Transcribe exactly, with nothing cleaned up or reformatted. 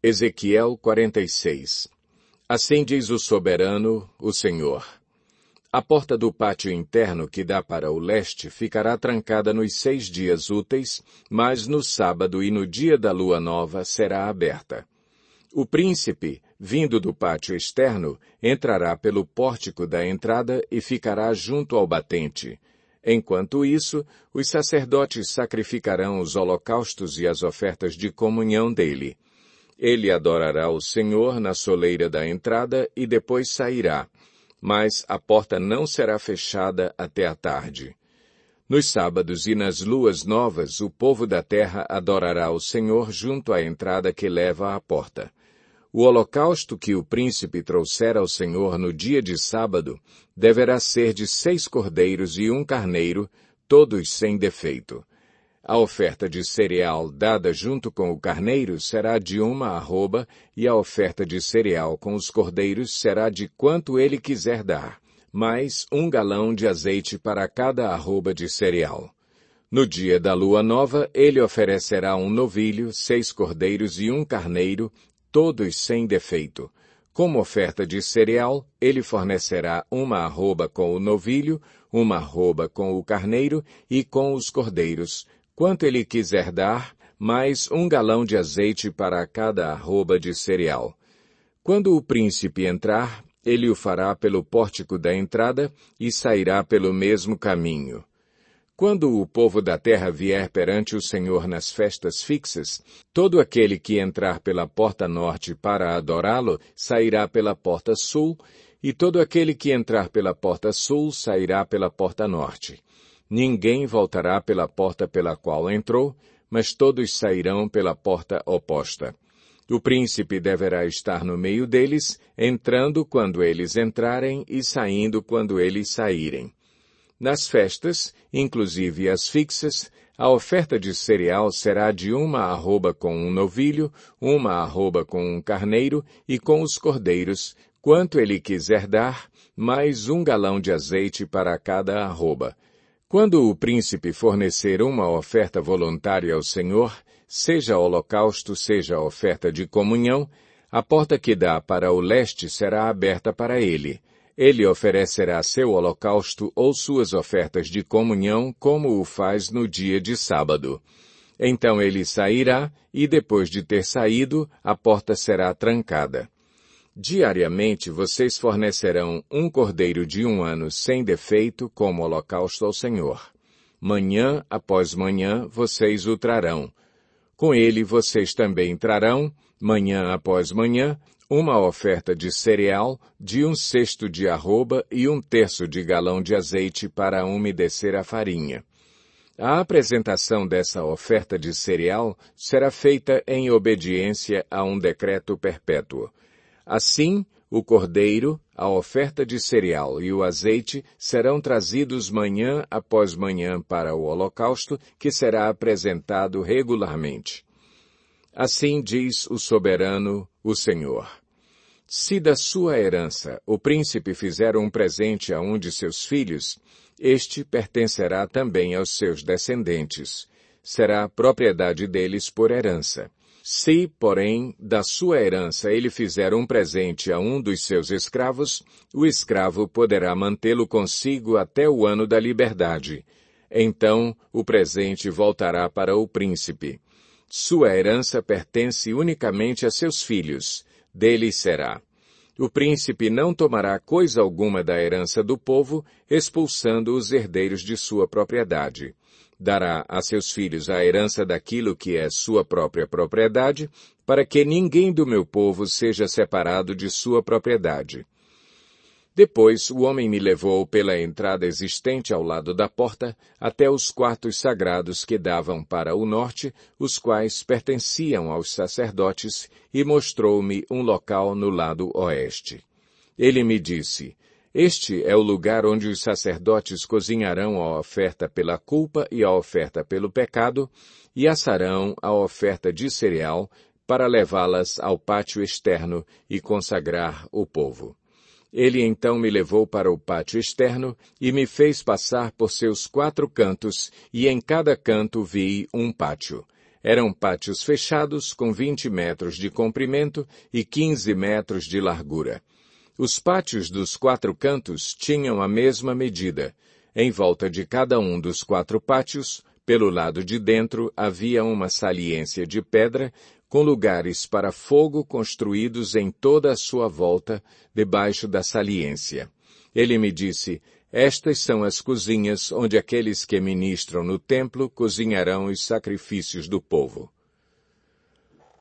Ezequiel quarenta e seis. Assim diz o soberano, o Senhor. A porta do pátio interno que dá para o leste ficará trancada nos seis dias úteis, mas no sábado e no dia da lua nova será aberta. O príncipe, vindo do pátio externo, entrará pelo pórtico da entrada e ficará junto ao batente. Enquanto isso, os sacerdotes sacrificarão os holocaustos e as ofertas de comunhão dele. Ele adorará o Senhor na soleira da entrada e depois sairá, mas a porta não será fechada até a tarde. Nos sábados e nas luas novas, o povo da terra adorará o Senhor junto à entrada que leva à porta. O holocausto que o príncipe trouxer ao Senhor no dia de sábado deverá ser de seis cordeiros e um carneiro, todos sem defeito. A oferta de cereal dada junto com o carneiro será de uma arroba, e a oferta de cereal com os cordeiros será de quanto ele quiser dar, mais um galão de azeite para cada arroba de cereal. No dia da lua nova, ele oferecerá um novilho, seis cordeiros e um carneiro, todos sem defeito. Como oferta de cereal, ele fornecerá uma arroba com o novilho, uma arroba com o carneiro e com os cordeiros, quanto ele quiser dar, mais um galão de azeite para cada arroba de cereal. Quando o príncipe entrar, ele o fará pelo pórtico da entrada e sairá pelo mesmo caminho. Quando o povo da terra vier perante o Senhor nas festas fixas, todo aquele que entrar pela porta norte para adorá-lo sairá pela porta sul, e todo aquele que entrar pela porta sul sairá pela porta norte. Ninguém voltará pela porta pela qual entrou, mas todos sairão pela porta oposta. O príncipe deverá estar no meio deles, entrando quando eles entrarem e saindo quando eles saírem. Nas festas, inclusive as fixas, a oferta de cereal será de uma arroba com um novilho, uma arroba com um carneiro e com os cordeiros, quanto ele quiser dar, mais um galão de azeite para cada arroba. Quando o príncipe fornecer uma oferta voluntária ao Senhor, seja holocausto, seja oferta de comunhão, a porta que dá para o leste será aberta para ele. Ele oferecerá seu holocausto ou suas ofertas de comunhão, como o faz no dia de sábado. Então ele sairá, e depois de ter saído, a porta será trancada. Diariamente vocês fornecerão um cordeiro de um ano sem defeito como holocausto ao Senhor. Manhã após manhã vocês o trarão. Com ele vocês também trarão, manhã após manhã, uma oferta de cereal, de um cesto de arroba e um terço de galão de azeite para umedecer a farinha. A apresentação dessa oferta de cereal será feita em obediência a um decreto perpétuo. Assim, o cordeiro, a oferta de cereal e o azeite serão trazidos manhã após manhã para o holocausto, que será apresentado regularmente. Assim diz o soberano, o Senhor. Se da sua herança o príncipe fizer um presente a um de seus filhos, este pertencerá também aos seus descendentes. Será propriedade deles por herança. Se, porém, da sua herança ele fizer um presente a um dos seus escravos, o escravo poderá mantê-lo consigo até o ano da liberdade. Então, o presente voltará para o príncipe. Sua herança pertence unicamente a seus filhos. Deles será. O príncipe não tomará coisa alguma da herança do povo, expulsando os herdeiros de sua propriedade. Dará a seus filhos a herança daquilo que é sua própria propriedade, para que ninguém do meu povo seja separado de sua propriedade. Depois o homem me levou pela entrada existente ao lado da porta, até os quartos sagrados que davam para o norte, os quais pertenciam aos sacerdotes, e mostrou-me um local no lado oeste. Ele me disse, este é o lugar onde os sacerdotes cozinharão a oferta pela culpa e a oferta pelo pecado, e assarão a oferta de cereal, para levá-las ao pátio externo e consagrar o povo. Ele então me levou para o pátio externo e me fez passar por seus quatro cantos, e em cada canto vi um pátio. Eram pátios fechados com vinte metros de comprimento e quinze metros de largura. Os pátios dos quatro cantos tinham a mesma medida. Em volta de cada um dos quatro pátios, pelo lado de dentro, havia uma saliência de pedra, com lugares para fogo construídos em toda a sua volta, debaixo da saliência. Ele me disse, estas são as cozinhas onde aqueles que ministram no templo cozinharão os sacrifícios do povo.